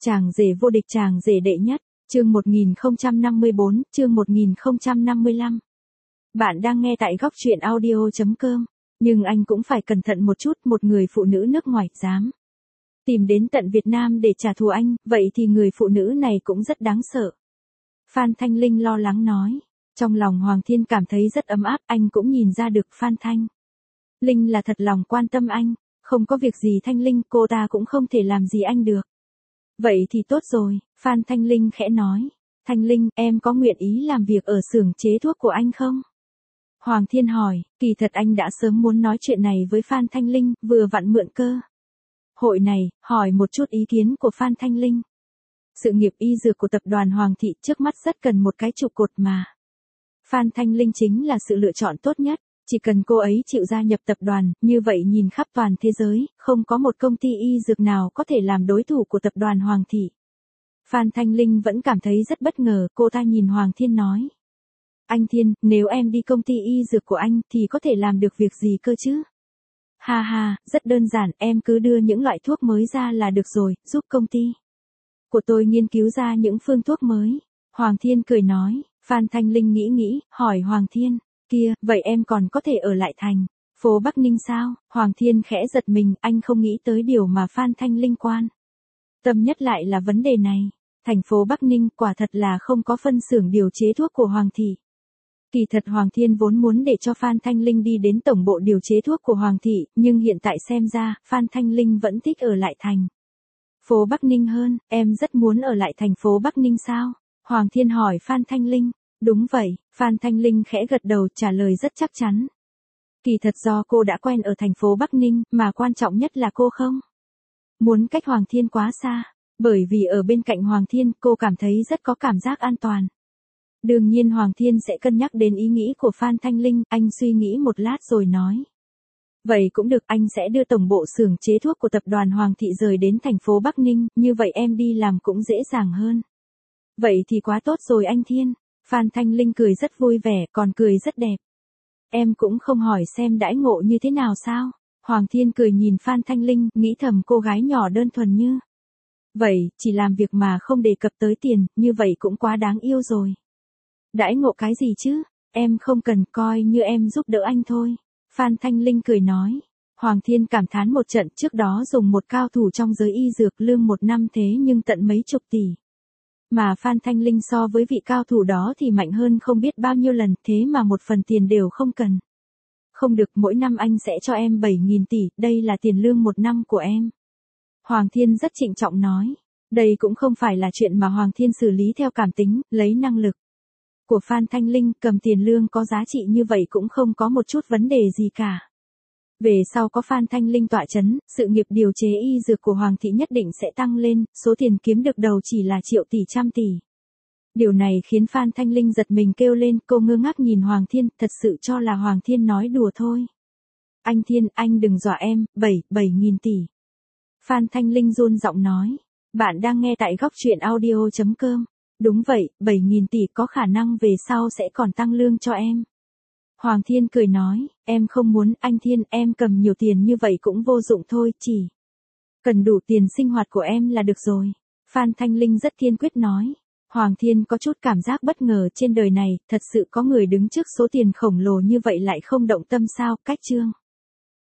Chàng rể vô địch, chàng rể đệ nhất, chương 1054, chương 1055. Bạn đang nghe tại góc truyện audio.com, nhưng anh cũng phải cẩn thận một chút, một người phụ nữ nước ngoài dám tìm đến tận Việt Nam để trả thù anh, vậy thì người phụ nữ này cũng rất đáng sợ. Phan Thanh Linh lo lắng nói, trong lòng Hoàng Thiên cảm thấy rất ấm áp, anh cũng nhìn ra được Phan Thanh Linh là thật lòng quan tâm anh, không có việc gì Thanh Linh, cô ta cũng không thể làm gì anh được. Vậy thì tốt rồi, Phan Thanh Linh khẽ nói. Thanh Linh, em có nguyện ý làm việc ở xưởng chế thuốc của anh không? Hoàng Thiên hỏi, kỳ thật anh đã sớm muốn nói chuyện này với Phan Thanh Linh, vừa vặn mượn cơ hội này, hỏi một chút ý kiến của Phan Thanh Linh. Sự nghiệp y dược của tập đoàn Hoàng Thị trước mắt rất cần một cái trụ cột mà. Phan Thanh Linh chính là sự lựa chọn tốt nhất, chỉ cần cô ấy chịu gia nhập tập đoàn, như vậy nhìn khắp toàn thế giới, không có một công ty y dược nào có thể làm đối thủ của tập đoàn Hoàng Thị. Phan Thanh Linh vẫn cảm thấy rất bất ngờ, cô ta nhìn Hoàng Thiên nói. Anh Thiên, nếu em đi công ty y dược của anh thì có thể làm được việc gì cơ chứ? Ha ha, rất đơn giản, em cứ đưa những loại thuốc mới ra là được rồi, giúp công ty của tôi nghiên cứu ra những phương thuốc mới. Hoàng Thiên cười nói. Phan Thanh Linh nghĩ, hỏi Hoàng Thiên, kia, vậy em còn có thể ở lại thành phố Bắc Ninh sao? Hoàng Thiên khẽ giật mình, anh không nghĩ tới điều mà Phan Thanh Linh quan tâm nhất lại là vấn đề này. Thành phố Bắc Ninh quả thật là không có phân xưởng điều chế thuốc của Hoàng Thị. Kỳ thật Hoàng Thiên vốn muốn để cho Phan Thanh Linh đi đến tổng bộ điều chế thuốc của Hoàng Thị, nhưng hiện tại xem ra, Phan Thanh Linh vẫn thích ở lại thành phố Bắc Ninh hơn. Em rất muốn ở lại thành phố Bắc Ninh sao? Hoàng Thiên hỏi Phan Thanh Linh. Đúng vậy, Phan Thanh Linh khẽ gật đầu trả lời rất chắc chắn. Kỳ thật do cô đã quen ở thành phố Bắc Ninh, mà quan trọng nhất là cô không muốn cách Hoàng Thiên quá xa, bởi vì ở bên cạnh Hoàng Thiên cô cảm thấy rất có cảm giác an toàn. Đương nhiên Hoàng Thiên sẽ cân nhắc đến ý nghĩ của Phan Thanh Linh, anh suy nghĩ một lát rồi nói. Vậy cũng được, anh sẽ đưa tổng bộ xưởng chế thuốc của tập đoàn Hoàng Thị rời đến thành phố Bắc Ninh, như vậy em đi làm cũng dễ dàng hơn. Vậy thì quá tốt rồi anh Thiên. Phan Thanh Linh cười rất vui vẻ, còn cười rất đẹp. Em cũng không hỏi xem đãi ngộ như thế nào sao? Hoàng Thiên cười nhìn Phan Thanh Linh, nghĩ thầm cô gái nhỏ đơn thuần như vậy, chỉ làm việc mà không đề cập tới tiền, như vậy cũng quá đáng yêu rồi. Đãi ngộ cái gì chứ? Em không cần, coi như em giúp đỡ anh thôi. Phan Thanh Linh cười nói. Hoàng Thiên cảm thán một trận, trước đó dùng một cao thủ trong giới y dược, lương một năm thế nhưng tận mấy chục tỷ. Mà Phan Thanh Linh so với vị cao thủ đó thì mạnh hơn không biết bao nhiêu lần, thế mà một phần tiền đều không cần. Không được, mỗi năm anh sẽ cho em 7.000 tỷ, đây là tiền lương một năm của em. Hoàng Thiên rất trịnh trọng nói. Đây cũng không phải là chuyện mà Hoàng Thiên xử lý theo cảm tính, lấy năng lực của Phan Thanh Linh, cầm tiền lương có giá trị như vậy cũng không có một chút vấn đề gì cả. Về sau có Phan Thanh Linh tọa chấn, sự nghiệp điều chế y dược của Hoàng Thị nhất định sẽ tăng lên, số tiền kiếm được đầu chỉ là triệu tỷ trăm tỷ. Điều này khiến Phan Thanh Linh giật mình kêu lên, cô ngơ ngác nhìn Hoàng Thiên, thật sự cho là Hoàng Thiên nói đùa thôi. Anh Thiên, anh đừng dọa em, 7.000 tỷ. Phan Thanh Linh run giọng nói, bạn đang nghe tại góc truyện audio.com. Đúng vậy, 7.000 tỷ có khả năng về sau sẽ còn tăng lương cho em. Hoàng Thiên cười nói, em không muốn, anh Thiên, em cầm nhiều tiền như vậy cũng vô dụng thôi, chỉ cần đủ tiền sinh hoạt của em là được rồi. Phan Thanh Linh rất kiên quyết nói. Hoàng Thiên có chút cảm giác bất ngờ, trên đời này, thật sự có người đứng trước số tiền khổng lồ như vậy lại không động tâm sao? Cách chương